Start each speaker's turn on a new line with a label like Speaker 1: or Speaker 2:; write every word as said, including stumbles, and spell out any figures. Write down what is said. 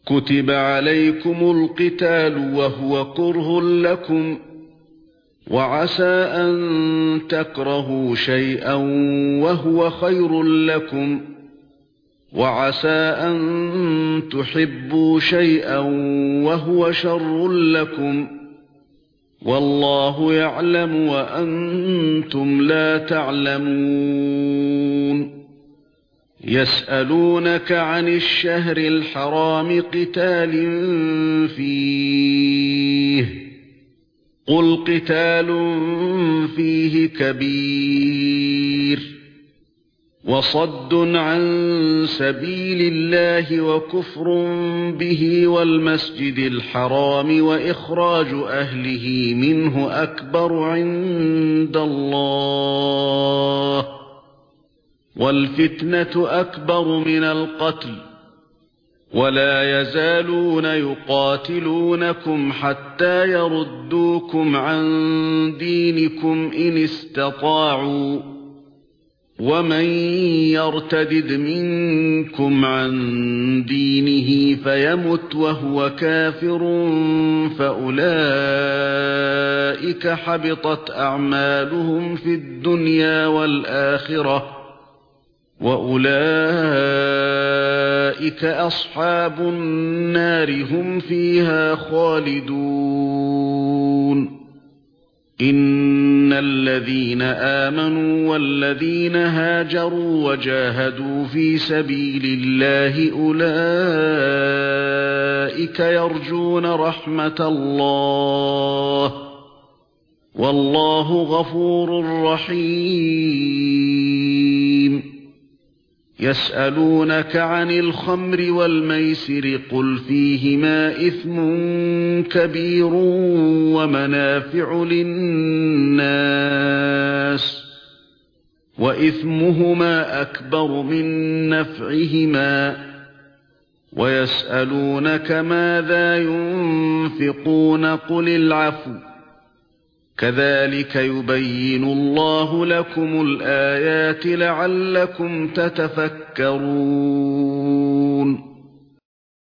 Speaker 1: كُتِبَ عَلَيْكُمُ الْقِتَالُ وَهُوَ كُرْهٌ لَكُمْ وَعَسَى أَن تَكْرَهُوا شَيْئًا وَهُوَ خَيْرٌ لَكُمْ وَعَسَى أَن تُحِبُّوا شَيْئًا وَهُوَ شَرٌّ لَكُمْ وَاللَّهُ يَعْلَمُ وَأَنْتُمْ لَا تَعْلَمُونَ يَسْأَلُونَكَ عَنِ الشَّهْرِ الْحَرَامِ قِتَالٍ فِيهِ قُلْ قِتَالٌ فِيهِ كَبِيرٌ وَصَدٌّ عَن سَبِيلِ اللَّهِ وَكُفْرٌ بِهِ وَالْمَسْجِدِ الْحَرَامِ وَإِخْرَاجُ أَهْلِهِ مِنْهُ أَكْبَرُ عِندَ اللَّهِ وَالْفِتْنَةُ أَكْبَرُ مِنَ الْقَتْلِ وَلَا يَزَالُونَ يُقَاتِلُونَكُمْ حَتَّى يَرُدُّوكُمْ عَن دِينِكُمْ إِنِ اسْتَطَاعُوا وَمَن يَرْتَدِدْ مِنكُمْ عَن دِينِهِ فَيَمُتْ وَهُوَ كَافِرٌ فَأُولَئِكَ حَبِطَتْ أَعْمَالُهُمْ فِي الدُّنْيَا وَالْآخِرَةِ وَأُولَئِكَ أَصْحَابُ النَّارِ هُمْ فِيهَا خَالِدُونَ إِنَّ الَّذِينَ آمَنُوا وَالَّذِينَ هَاجَرُوا وَجَاهَدُوا فِي سَبِيلِ اللَّهِ أُولَئِكَ يَرْجُونَ رَحْمَةَ اللَّهِ وَاللَّهُ غَفُورٌ رَّحِيمٌ يَسْأَلُونَكَ عَنِ الْخَمْرِ وَالْمَيْسِرِ قُلْ فِيهِمَا إِثْمٌ كَبِيرٌ وَمَنَافِعُ لِلنَّاسِ وَإِثْمُهُمَا أَكْبَرُ مِن نَّفْعِهِمَا وَيَسْأَلُونَكَ مَاذَا يُنفِقُونَ قُلِ الْعَفْوَ كَذَلِكَ يُبَيِّنُ اللَّهُ لَكُمُ الْآيَاتِ لَعَلَّكُمْ تَتَفَكَّرُونَ